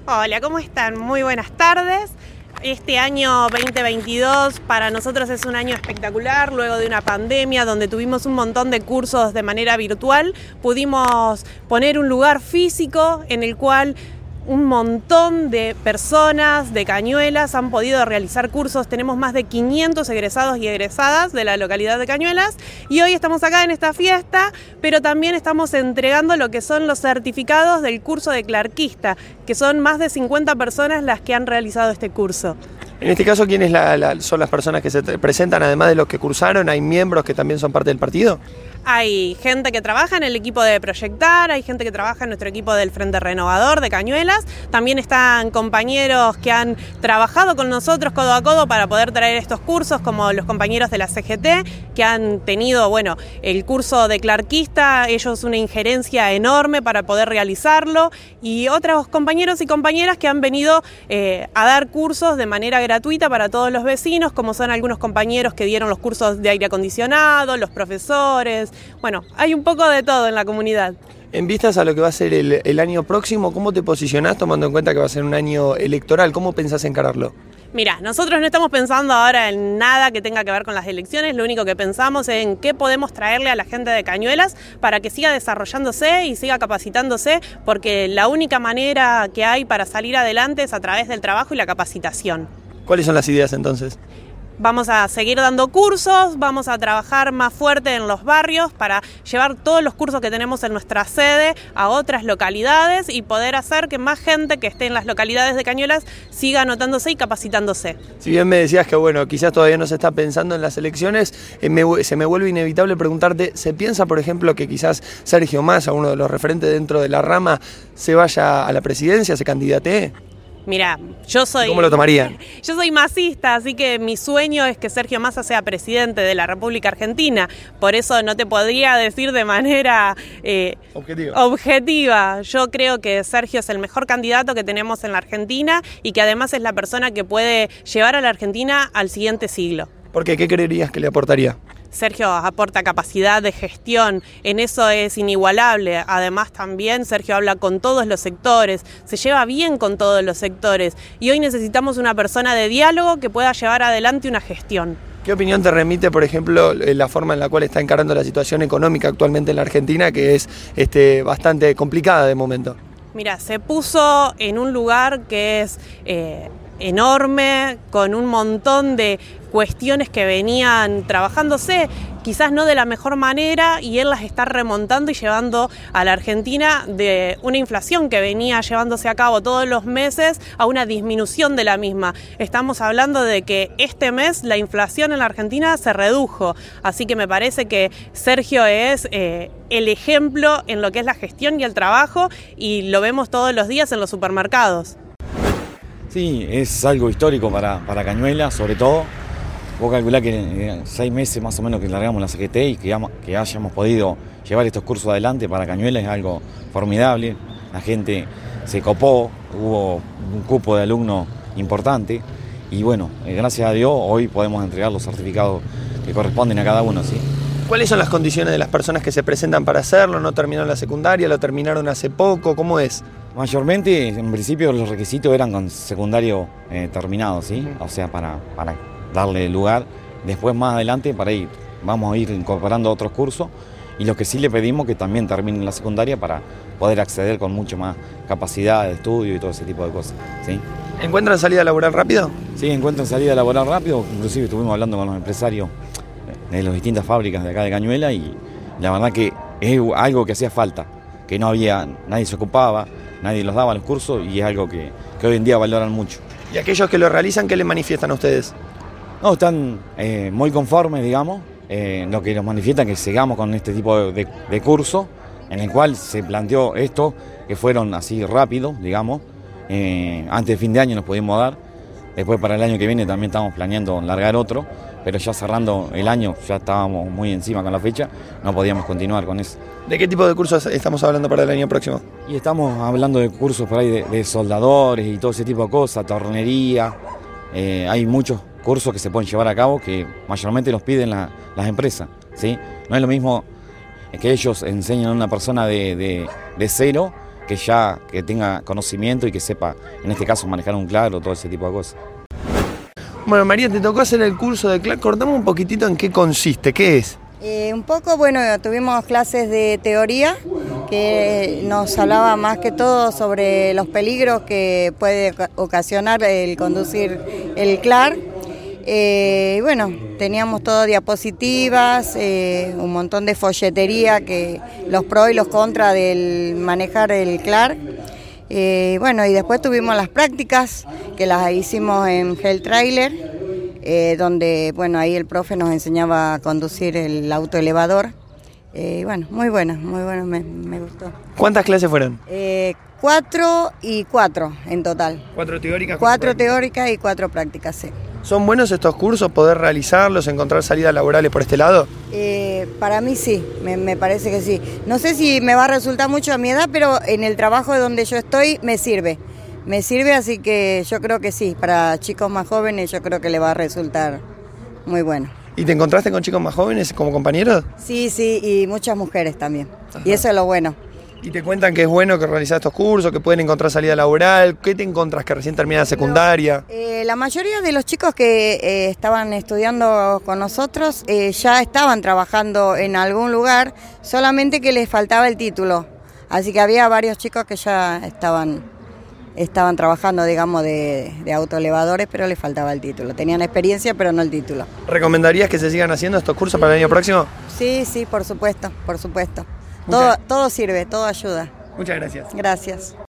Hola, ¿cómo están? Muy buenas tardes. Este año 2022 para nosotros es un año espectacular, luego de una pandemia donde tuvimos un montón de cursos de manera virtual, pudimos poner un lugar físico en el cual un montón de personas de Cañuelas han podido realizar cursos. Tenemos más de 500 egresados y egresadas de la localidad de Cañuelas y hoy estamos acá en esta fiesta, pero también estamos entregando lo que son los certificados del curso de clerquista, que son más de 50 personas las que han realizado este curso. En este caso, ¿quiénes son las personas que se presentan, además de los que cursaron? ¿Hay miembros que también son parte del partido? Hay gente que trabaja en el equipo de Proyectar, hay gente que trabaja en nuestro equipo del Frente Renovador de Cañuelas, también están compañeros que han trabajado con nosotros codo a codo para poder traer estos cursos, como los compañeros de la CGT, que han tenido, el curso de clerquista, ellos una injerencia enorme para poder realizarlo, y otros compañeros y compañeras que han venido a dar cursos de manera gratuita para todos los vecinos, como son algunos compañeros que dieron los cursos de aire acondicionado, los profesores. Hay un poco de todo en la comunidad. En vistas a lo que va a ser el año próximo, ¿cómo te posicionás tomando en cuenta que va a ser un año electoral? ¿Cómo pensás encararlo? Mira, nosotros no estamos pensando ahora en nada que tenga que ver con las elecciones, lo único que pensamos es en qué podemos traerle a la gente de Cañuelas para que siga desarrollándose y siga capacitándose, porque la única manera que hay para salir adelante es a través del trabajo y la capacitación. ¿Cuáles son las ideas entonces? Vamos a seguir dando cursos, vamos a trabajar más fuerte en los barrios para llevar todos los cursos que tenemos en nuestra sede a otras localidades y poder hacer que más gente que esté en las localidades de Cañuelas siga anotándose y capacitándose. Si bien me decías que quizás todavía no se está pensando en las elecciones, se me vuelve inevitable preguntarte, ¿se piensa, por ejemplo, que quizás Sergio Massa, uno de los referentes dentro de la rama, se vaya a la presidencia, se candidatee? Mira, ¿Cómo lo tomarían? Yo soy masista, así que mi sueño es que Sergio Massa sea presidente de la República Argentina. Por eso no te podría decir de manera objetiva. Yo creo que Sergio es el mejor candidato que tenemos en la Argentina y que además es la persona que puede llevar a la Argentina al siguiente siglo. ¿Por qué? ¿Qué creerías que le aportaría? Sergio aporta capacidad de gestión, en eso es inigualable. Además también Sergio habla con todos los sectores, se lleva bien con todos los sectores y hoy necesitamos una persona de diálogo que pueda llevar adelante una gestión. ¿Qué opinión te remite, por ejemplo, la forma en la cual está encarando la situación económica actualmente en la Argentina, que es bastante complicada de momento? Mira, se puso en un lugar que es enorme, con un montón de cuestiones que venían trabajándose, quizás no de la mejor manera, y él las está remontando y llevando a la Argentina de una inflación que venía llevándose a cabo todos los meses a una disminución de la misma. Estamos hablando de que este mes la inflación en la Argentina se redujo, así que me parece que Sergio es el ejemplo en lo que es la gestión y el trabajo, y lo vemos todos los días en los supermercados. Sí, es algo histórico para Cañuelas, sobre todo. Vos calculás que 6 meses más o menos que largamos la CGT y que hayamos podido llevar estos cursos adelante para Cañuelas es algo formidable. La gente se copó, hubo un cupo de alumnos importante y gracias a Dios hoy podemos entregar los certificados que corresponden a cada uno, ¿sí? ¿Cuáles son las condiciones de las personas que se presentan para hacerlo? ¿No terminaron la secundaria? ¿Lo terminaron hace poco? ¿Cómo es? Mayormente, en principio, los requisitos eran con secundario terminado, ¿sí? O sea, para darle lugar. Después, más adelante, vamos a ir incorporando otros cursos y los que sí le pedimos que también terminen la secundaria para poder acceder con mucho más capacidad de estudio y todo ese tipo de cosas, ¿sí? ¿Encuentran salida laboral rápido? Sí, encuentran salida laboral rápido. Inclusive estuvimos hablando con los empresarios de las distintas fábricas de acá de Cañuelas y la verdad que es algo que hacía falta, que no había, nadie se ocupaba, nadie los daba los cursos y es algo que hoy en día valoran mucho. ¿Y aquellos que lo realizan, qué les manifiestan a ustedes? No, están muy conformes, digamos, lo que nos manifiestan que sigamos con este tipo de curso, en el cual se planteó esto, que fueron así rápidos, digamos, antes de fin de año nos pudimos dar, después para el año que viene también estamos planeando largar otro, pero ya cerrando el año, ya estábamos muy encima con la fecha, no podíamos continuar con eso. ¿De qué tipo de cursos estamos hablando para el año próximo? Y estamos hablando de cursos por ahí de soldadores y todo ese tipo de cosas, tornería, hay muchos cursos que se pueden llevar a cabo que mayormente los piden las empresas, ¿sí? No es lo mismo que ellos enseñan a una persona de cero que tenga conocimiento y que sepa, en este caso, manejar un CLAR o todo ese tipo de cosas. Bueno, María, te tocó hacer el curso de CLAR. Contame un poquitito en qué consiste, qué es. Un poco, bueno, tuvimos clases de teoría que nos hablaba más que todo sobre los peligros que puede ocasionar el conducir el CLAR. Bueno, teníamos todo diapositivas, un montón de folletería, que los pros y los contras del manejar el CLAR. Bueno, y después tuvimos las prácticas, que las hicimos en Hell Trailer, donde, bueno, ahí el profe nos enseñaba a conducir el auto elevador. Bueno, muy buena, me gustó. ¿Cuántas clases fueron? 4 y 4 en total. 4 teóricas. 4 teóricas y 4 prácticas, sí. ¿Son buenos estos cursos, poder realizarlos, encontrar salidas laborales por este lado? Para mí sí, me parece que sí. No sé si me va a resultar mucho a mi edad, pero en el trabajo donde yo estoy me sirve. Me sirve, así que yo creo que sí. Para chicos más jóvenes yo creo que le va a resultar muy bueno. ¿Y te encontraste con chicos más jóvenes como compañeros? Sí, y muchas mujeres también. Ajá. Y eso es lo bueno. ¿Y te cuentan que es bueno que realizás estos cursos, que pueden encontrar salida laboral? ¿Qué te encontrás que recién termina la secundaria? La mayoría de los chicos que estaban estudiando con nosotros ya estaban trabajando en algún lugar, solamente que les faltaba el título. Así que había varios chicos que ya estaban trabajando, digamos, de autoelevadores, pero les faltaba el título. Tenían experiencia, pero no el título. ¿Recomendarías que se sigan haciendo estos cursos para el año próximo? Sí, por supuesto. Todo sirve, todo ayuda. Muchas gracias. Gracias.